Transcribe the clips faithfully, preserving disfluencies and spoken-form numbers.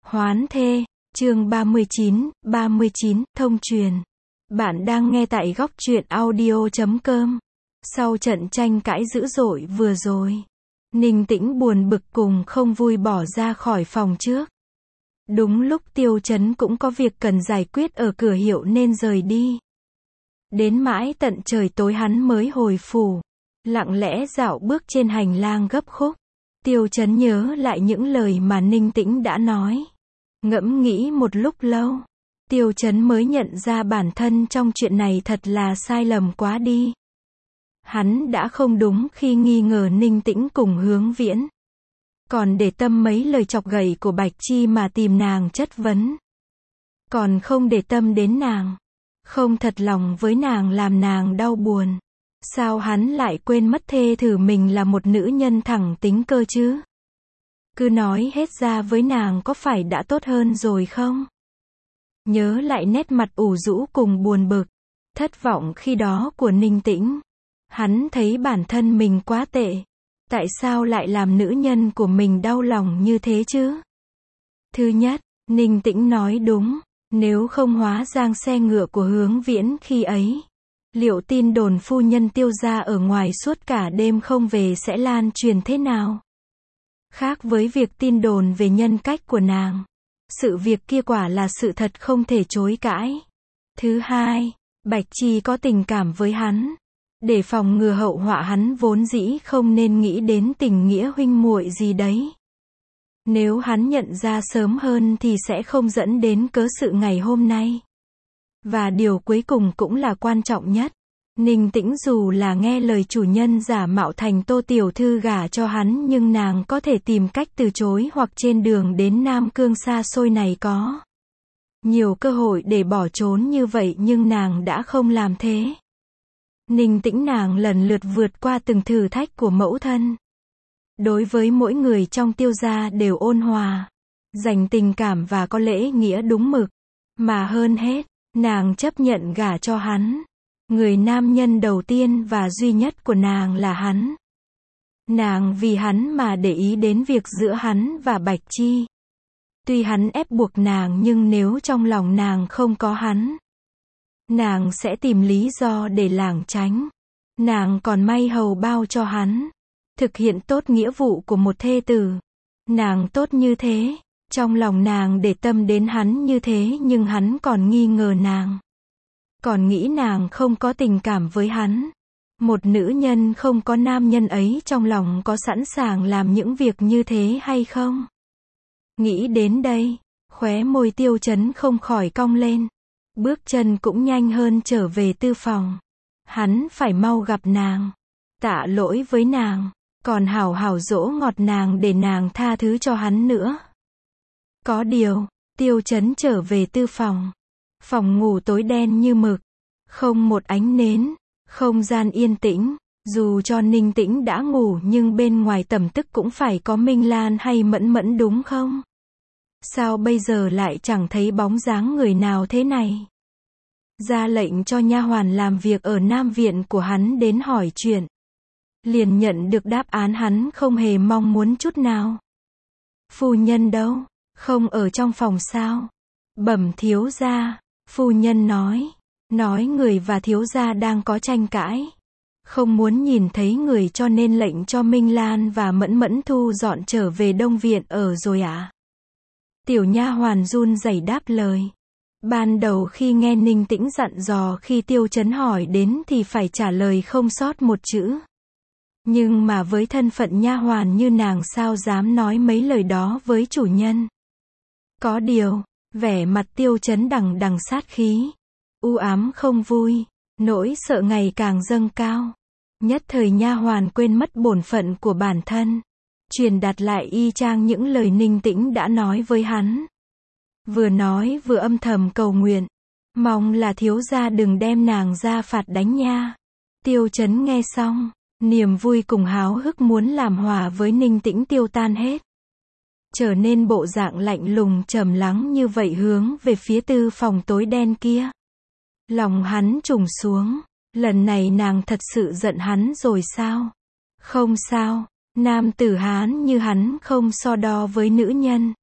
Hoán thê, chương ba mươi chín, ba mươi chín, thông truyền. Bạn đang nghe tại góc truyện audio chấm com. Sau trận tranh cãi dữ dội vừa rồi, Ninh Tĩnh buồn bực cùng không vui bỏ ra khỏi phòng trước. Đúng lúc Tiêu Chấn cũng có việc cần giải quyết ở cửa hiệu nên rời đi. Đến mãi tận trời tối hắn mới hồi phủ, lặng lẽ dạo bước trên hành lang gấp khúc. Tiêu Chấn nhớ lại những lời mà Ninh Tĩnh đã nói. Ngẫm nghĩ một lúc lâu, Tiêu Chấn mới nhận ra bản thân trong chuyện này thật là sai lầm quá đi. Hắn đã không đúng khi nghi ngờ Ninh Tĩnh cùng Hướng Viễn. Còn để tâm mấy lời chọc ghẩy của Bạch Chi mà tìm nàng chất vấn. Còn không để tâm đến nàng. Không thật lòng với nàng làm nàng đau buồn. Sao hắn lại quên mất thê thử mình là một nữ nhân thẳng tính cơ chứ? Cứ nói hết ra với nàng có phải đã tốt hơn rồi không? Nhớ lại nét mặt ủ rũ cùng buồn bực, thất vọng khi đó của Ninh Tĩnh. Hắn thấy bản thân mình quá tệ. Tại sao lại làm nữ nhân của mình đau lòng như thế chứ? Thứ nhất, Ninh Tĩnh nói đúng. Nếu không hóa giang xe ngựa của Hướng Viễn khi ấy, liệu tin đồn phu nhân Tiêu gia ở ngoài suốt cả đêm không về sẽ lan truyền thế nào? Khác với việc tin đồn về nhân cách của nàng, sự việc kia quả là sự thật không thể chối cãi. Thứ hai, Bạch Chi có tình cảm với hắn. Để phòng ngừa hậu họa hắn vốn dĩ không nên nghĩ đến tình nghĩa huynh muội gì đấy. Nếu hắn nhận ra sớm hơn thì sẽ không dẫn đến cớ sự ngày hôm nay. Và điều cuối cùng cũng là quan trọng nhất. Ninh Tĩnh dù là nghe lời chủ nhân giả mạo thành Tô tiểu thư gả cho hắn nhưng nàng có thể tìm cách từ chối hoặc trên đường đến Nam Cương xa xôi này có nhiều cơ hội để bỏ trốn như vậy nhưng nàng đã không làm thế. Ninh Tĩnh nàng lần lượt vượt qua từng thử thách của mẫu thân. Đối với mỗi người trong Tiêu gia đều ôn hòa, dành tình cảm và có lễ nghĩa đúng mực. Mà hơn hết, nàng chấp nhận gả cho hắn. Người nam nhân đầu tiên và duy nhất của nàng là hắn. Nàng vì hắn mà để ý đến việc giữa hắn và Bạch Chi. Tuy hắn ép buộc nàng nhưng nếu trong lòng nàng không có hắn, nàng sẽ tìm lý do để lảng tránh. Nàng còn may hầu bao cho hắn, thực hiện tốt nghĩa vụ của một thê tử. Nàng tốt như thế, trong lòng nàng để tâm đến hắn như thế nhưng hắn còn nghi ngờ nàng. Còn nghĩ nàng không có tình cảm với hắn. Một nữ nhân không có nam nhân ấy trong lòng có sẵn sàng làm những việc như thế hay không? Nghĩ đến đây, khóe môi Tiêu Chấn không khỏi cong lên. Bước chân cũng nhanh hơn trở về tư phòng. Hắn phải mau gặp nàng, tạ lỗi với nàng, còn hảo hảo dỗ ngọt nàng để nàng tha thứ cho hắn nữa. Có điều, Tiêu Chấn trở về tư phòng. Phòng ngủ tối đen như mực, không một ánh nến, không gian yên tĩnh. Dù cho Ninh Tĩnh đã ngủ nhưng bên ngoài tầm tức cũng phải có Minh Lan hay Mẫn Mẫn đúng không? Sao bây giờ lại chẳng thấy bóng dáng người nào thế này? Ra lệnh cho nha hoàn làm việc ở Nam Viện của hắn đến hỏi chuyện. Liền nhận được đáp án hắn không hề mong muốn chút nào. Phu nhân đâu? Không ở trong phòng sao? Bẩm thiếu gia, phu nhân nói. Nói người và thiếu gia đang có tranh cãi. Không muốn nhìn thấy người cho nên lệnh cho Minh Lan và Mẫn Mẫn thu dọn trở về Đông Viện ở rồi ạ. À? Tiểu nha hoàn run rẩy đáp lời. Ban đầu khi nghe Ninh Tĩnh dặn dò khi Tiêu Chấn hỏi đến thì phải trả lời không sót một chữ. Nhưng mà với thân phận nha hoàn như nàng sao dám nói mấy lời đó với chủ nhân. Có điều, vẻ mặt Tiêu Chấn đằng đằng sát khí. U ám không vui, nỗi sợ ngày càng dâng cao. Nhất thời nha hoàn quên mất bổn phận của bản thân. Truyền đạt lại y chang những lời Ninh Tĩnh đã nói với hắn. Vừa nói vừa âm thầm cầu nguyện. Mong là thiếu gia đừng đem nàng ra phạt đánh nha. Tiêu Chấn nghe xong, niềm vui cùng háo hức muốn làm hòa với Ninh Tĩnh tiêu tan hết. Trở nên bộ dạng lạnh lùng trầm lắng như vậy hướng về phía tư phòng tối đen kia. Lòng hắn trùng xuống. Lần này nàng thật sự giận hắn rồi sao? Không sao. Nam tử Hán như hắn không so đo với nữ nhân.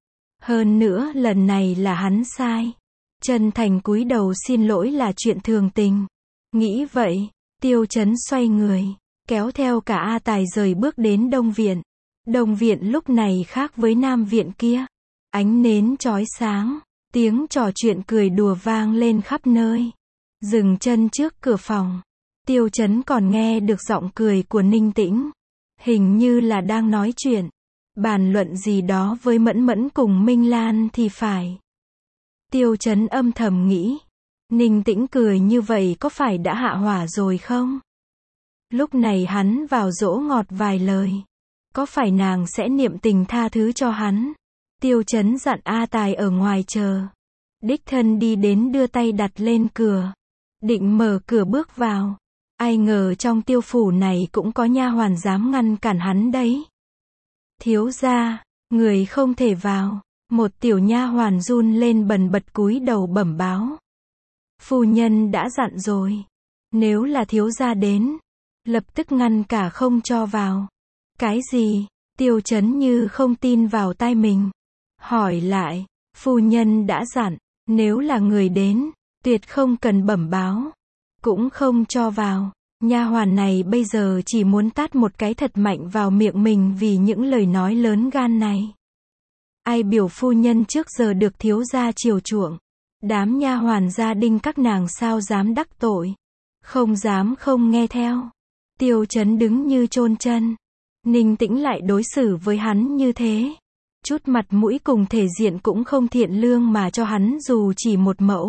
Hơn nữa lần này là hắn sai. Chân thành cúi đầu xin lỗi là chuyện thường tình. Nghĩ vậy, Tiêu Chấn xoay người, kéo theo cả A Tài rời bước đến Đông Viện. Đông Viện lúc này khác với Nam Viện kia. Ánh nến chói sáng, tiếng trò chuyện cười đùa vang lên khắp nơi. Dừng chân trước cửa phòng, Tiêu Chấn còn nghe được giọng cười của Ninh Tĩnh. Hình như là đang nói chuyện, bàn luận gì đó với Mẫn Mẫn cùng Minh Lan thì phải. Tiêu Chấn âm thầm nghĩ, Ninh Tĩnh cười như vậy có phải đã hạ hỏa rồi không? Lúc này hắn vào dỗ ngọt vài lời, có phải nàng sẽ niệm tình tha thứ cho hắn? Tiêu Chấn dặn A Tài ở ngoài chờ. Đích thân đi đến đưa tay đặt lên cửa, định mở cửa bước vào. Ai ngờ trong tiêu phủ này cũng có nha hoàn dám ngăn cản hắn đấy. Thiếu gia, người không thể vào. Một tiểu nha hoàn run lên bần bật cúi đầu bẩm báo. Phu nhân đã dặn rồi, nếu là thiếu gia đến, lập tức ngăn cả không cho vào. Cái gì? Tiêu Chấn như không tin vào tai mình. Hỏi lại, phu nhân đã dặn, nếu là người đến, tuyệt không cần bẩm báo, cũng không cho vào. Nha hoàn này bây giờ chỉ muốn tát một cái thật mạnh vào miệng mình vì những lời nói lớn gan này. Ai biểu phu nhân trước giờ được thiếu gia chiều chuộng, đám nha hoàn gia đình các nàng sao dám đắc tội, không dám không nghe theo. Tiêu Chấn đứng như chôn chân. Ninh Tĩnh lại đối xử với hắn như thế, chút mặt mũi cùng thể diện cũng không thiện lương mà cho hắn dù chỉ một mẫu.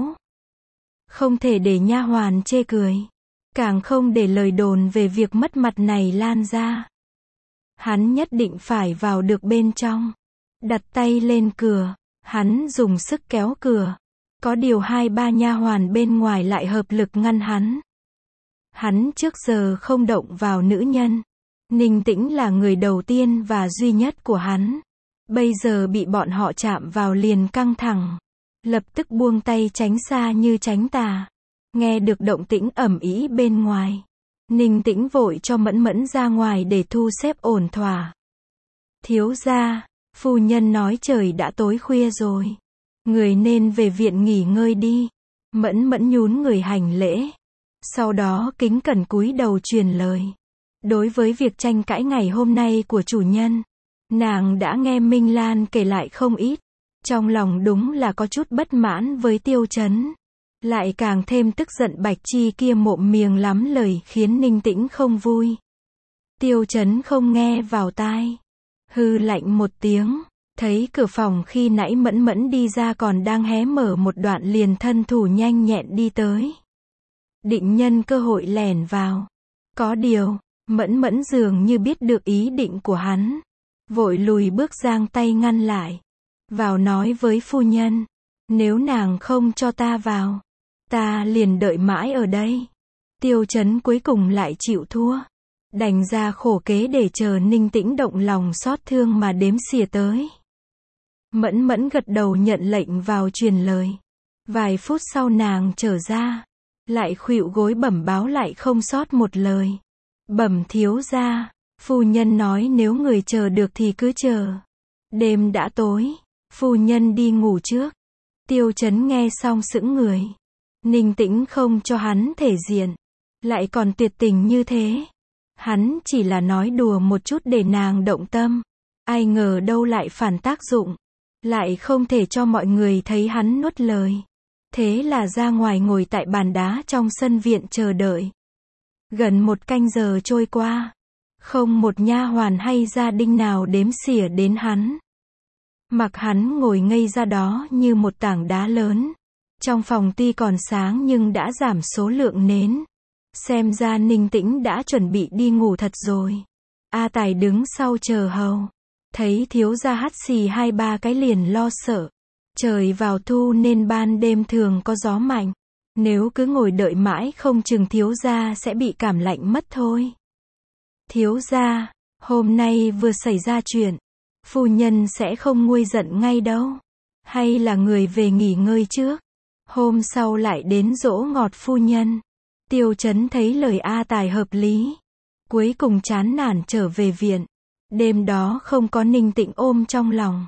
Không thể để nha hoàn chê cười, càng không để lời đồn về việc mất mặt này lan ra. Hắn nhất định phải vào được bên trong. Đặt tay lên cửa, hắn dùng sức kéo cửa. Có điều hai ba nha hoàn bên ngoài lại hợp lực ngăn hắn. Hắn trước giờ không động vào nữ nhân. Ninh Tĩnh là người đầu tiên và duy nhất của hắn. Bây giờ bị bọn họ chạm vào liền căng thẳng. Lập tức buông tay tránh xa như tránh tà. Nghe được động tĩnh ầm ĩ bên ngoài, Ninh Tĩnh vội cho Mẫn Mẫn ra ngoài để thu xếp ổn thỏa. Thiếu gia, phu nhân nói trời đã tối khuya rồi, người nên về viện nghỉ ngơi đi. Mẫn Mẫn nhún người hành lễ, sau đó kính cẩn cúi đầu truyền lời. Đối với việc tranh cãi ngày hôm nay của chủ nhân, nàng đã nghe Minh Lan kể lại không ít, trong lòng đúng là có chút bất mãn với Tiêu Chấn. Lại càng thêm tức giận Bạch Chi kia mộm miệng lắm lời khiến Ninh Tĩnh không vui. Tiêu Chấn không nghe vào tai, hư lạnh một tiếng, thấy cửa phòng khi nãy Mẫn Mẫn đi ra còn đang hé mở một đoạn liền thân thủ nhanh nhẹn đi tới. Định nhân cơ hội lẻn vào. Có điều, Mẫn Mẫn dường như biết được ý định của hắn, vội lùi bước giang tay ngăn lại. Vào nói với phu nhân, nếu nàng không cho ta vào, ta liền đợi mãi ở đây. Tiêu Chấn cuối cùng lại chịu thua, đành ra khổ kế để chờ Ninh Tĩnh động lòng xót thương mà đếm xỉa tới. Mẫn Mẫn gật đầu nhận lệnh vào truyền lời. Vài phút sau nàng trở ra, lại khuỵu gối bẩm báo lại không sót một lời. Bẩm thiếu gia, phu nhân nói nếu người chờ được thì cứ chờ. Đêm đã tối, phu nhân đi ngủ trước. Tiêu Chấn nghe xong sững người. Ninh Tĩnh không cho hắn thể diện, lại còn tuyệt tình như thế. Hắn chỉ là nói đùa một chút để nàng động tâm, ai ngờ đâu lại phản tác dụng, lại không thể cho mọi người thấy hắn nuốt lời. Thế là ra ngoài ngồi tại bàn đá trong sân viện chờ đợi. Gần một canh giờ trôi qua, không một nha hoàn hay gia đình nào đếm xỉa đến hắn. Mặc hắn ngồi ngây ra đó như một tảng đá lớn. Trong phòng tuy còn sáng nhưng đã giảm số lượng nến. Xem ra Ninh Tĩnh đã chuẩn bị đi ngủ thật rồi. A Tài đứng sau chờ hầu, thấy thiếu gia hắt xì hai ba cái liền lo sợ. Trời vào thu nên ban đêm thường có gió mạnh. Nếu cứ ngồi đợi mãi không chừng thiếu gia sẽ bị cảm lạnh mất thôi. Thiếu gia, hôm nay vừa xảy ra chuyện, phu nhân sẽ không nguôi giận ngay đâu. Hay là người về nghỉ ngơi trước, hôm sau lại đến dỗ ngọt phu nhân. Tiêu Chấn thấy lời A Tài hợp lý, cuối cùng chán nản trở về viện. Đêm đó không có Ninh Tĩnh ôm trong lòng,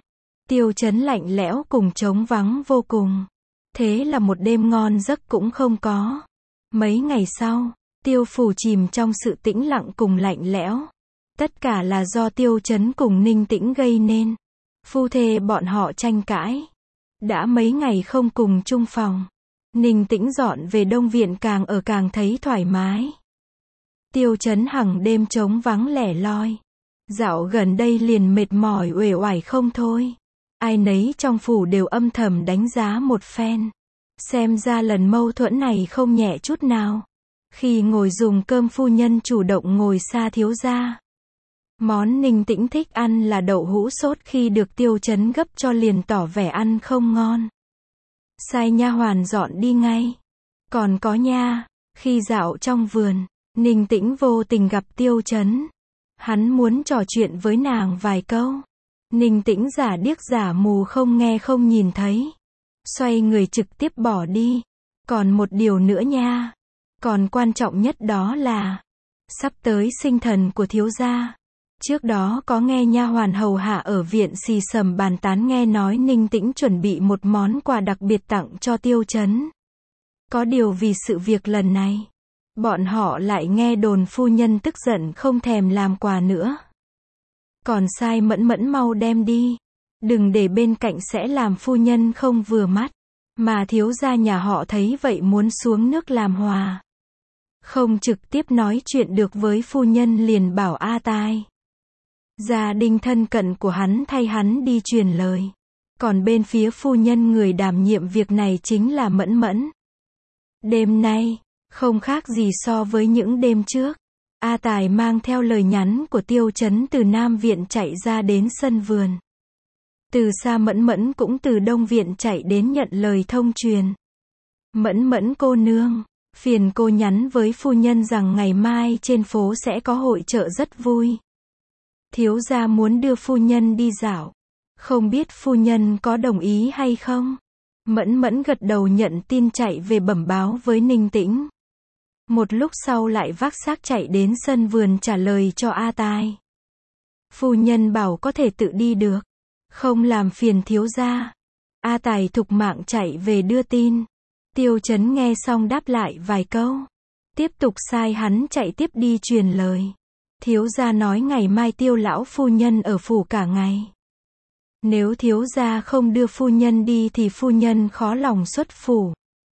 Tiêu Chấn lạnh lẽo cùng trống vắng vô cùng. Thế là một đêm ngon giấc cũng không có. Mấy ngày sau, Tiêu phủ chìm trong sự tĩnh lặng cùng lạnh lẽo. Tất cả là do Tiêu Chấn cùng Ninh Tĩnh gây nên. Phu thê bọn họ tranh cãi. Đã mấy ngày không cùng chung phòng. Ninh Tĩnh dọn về Đông Viện càng ở càng thấy thoải mái. Tiêu Chấn hằng đêm trống vắng lẻ loi. Dạo gần đây liền mệt mỏi uể oải không thôi. Ai nấy trong phủ đều âm thầm đánh giá một phen. Xem ra lần mâu thuẫn này không nhẹ chút nào. Khi ngồi dùng cơm phu nhân chủ động ngồi xa thiếu gia. Món Ninh Tĩnh thích ăn là đậu hũ sốt, khi được Tiêu Chấn gấp cho liền tỏ vẻ ăn không ngon. Sai nha hoàn dọn đi ngay. Còn có nha, khi dạo trong vườn, Ninh Tĩnh vô tình gặp Tiêu Chấn. Hắn muốn trò chuyện với nàng vài câu. Ninh Tĩnh giả điếc giả mù không nghe không nhìn thấy. Xoay người trực tiếp bỏ đi. Còn một điều nữa nha. Còn quan trọng nhất đó là sắp tới sinh thần của thiếu gia. Trước đó có nghe nha hoàn hầu hạ ở viện xì xầm bàn tán, nghe nói Ninh Tĩnh chuẩn bị một món quà đặc biệt tặng cho Tiêu Chấn. Có điều vì sự việc lần này, bọn họ lại nghe đồn phu nhân tức giận không thèm làm quà nữa. Còn sai Mẫn Mẫn mau đem đi. Đừng để bên cạnh sẽ làm phu nhân không vừa mắt. Mà thiếu gia nhà họ thấy vậy muốn xuống nước làm hòa. Không trực tiếp nói chuyện được với phu nhân liền bảo A Tai. Gia đình thân cận của hắn thay hắn đi truyền lời. Còn bên phía phu nhân người đảm nhiệm việc này chính là Mẫn Mẫn. Đêm nay, không khác gì so với những đêm trước. A Tài mang theo lời nhắn của Tiêu Chấn từ Nam Viện chạy ra đến sân vườn. Từ xa Mẫn Mẫn cũng từ Đông Viện chạy đến nhận lời thông truyền. Mẫn Mẫn cô nương, phiền cô nhắn với phu nhân rằng ngày mai trên phố sẽ có hội chợ rất vui. Thiếu gia muốn đưa phu nhân đi dạo. Không biết phu nhân có đồng ý hay không? Mẫn Mẫn gật đầu nhận tin chạy về bẩm báo với Ninh Tĩnh. Một lúc sau lại vác xác chạy đến sân vườn trả lời cho A Tai. Phu nhân bảo có thể tự đi được. Không làm phiền thiếu gia. A Tài thục mạng chạy về đưa tin. Tiêu Chấn nghe xong đáp lại vài câu. Tiếp tục sai hắn chạy tiếp đi truyền lời. Thiếu gia nói ngày mai Tiêu lão phu nhân ở phủ cả ngày. Nếu thiếu gia không đưa phu nhân đi thì phu nhân khó lòng xuất phủ.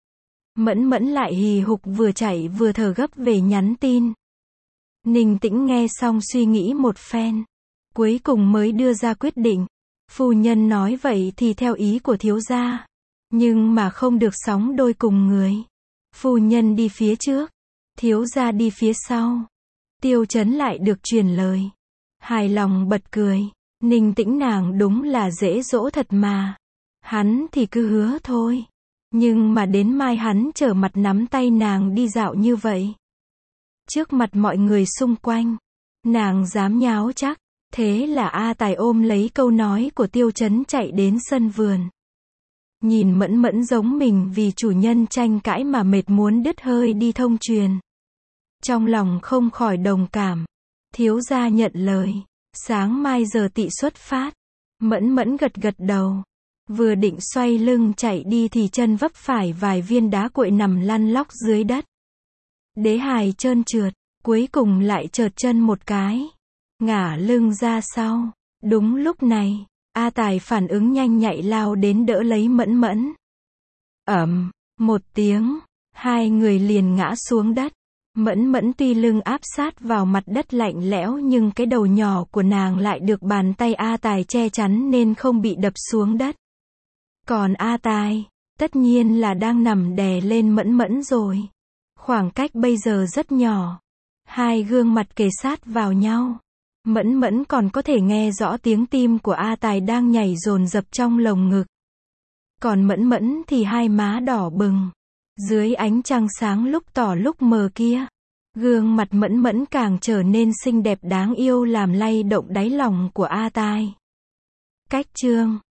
Mẫn Mẫn lại hì hục vừa chạy vừa thở gấp về nhắn tin. Ninh Tĩnh nghe xong suy nghĩ một phen. Cuối cùng mới đưa ra quyết định. Phu nhân nói vậy thì theo ý của thiếu gia. Nhưng mà không được sóng đôi cùng người. Phu nhân đi phía trước. Thiếu gia đi phía sau. Tiêu Chấn lại được truyền lời. Hài lòng bật cười. Ninh Tĩnh nàng đúng là dễ dỗ thật mà. Hắn thì cứ hứa thôi. Nhưng mà đến mai hắn trở mặt nắm tay nàng đi dạo như vậy. Trước mặt mọi người xung quanh. Nàng dám nháo chắc. Thế là A Tài ôm lấy câu nói của Tiêu Chấn chạy đến sân vườn. Nhìn Mẫn Mẫn giống mình vì chủ nhân tranh cãi mà mệt muốn đứt hơi đi thông truyền. Trong lòng không khỏi đồng cảm. Thiếu gia nhận lời. Sáng mai giờ tỵ xuất phát. Mẫn Mẫn gật gật đầu. Vừa định xoay lưng chạy đi thì chân vấp phải vài viên đá cuội nằm lăn lóc dưới đất. Đế hài trơn trượt. Cuối cùng lại trượt chân một cái. Ngả lưng ra sau. Đúng lúc này, A Tài phản ứng nhanh nhạy lao đến đỡ lấy Mẫn Mẫn. Ầm, một tiếng, hai người liền ngã xuống đất. Mẫn Mẫn tuy lưng áp sát vào mặt đất lạnh lẽo nhưng cái đầu nhỏ của nàng lại được bàn tay A Tài che chắn nên không bị đập xuống đất. Còn A Tài, tất nhiên là đang nằm đè lên Mẫn Mẫn rồi. Khoảng cách bây giờ rất nhỏ. Hai gương mặt kề sát vào nhau. Mẫn Mẫn còn có thể nghe rõ tiếng tim của A Tài đang nhảy dồn dập trong lồng ngực. Còn Mẫn Mẫn thì hai má đỏ bừng. Dưới ánh trăng sáng lúc tỏ lúc mờ kia. Gương mặt Mẫn Mẫn càng trở nên xinh đẹp đáng yêu làm lay động đáy lòng của A Tai. Cách chương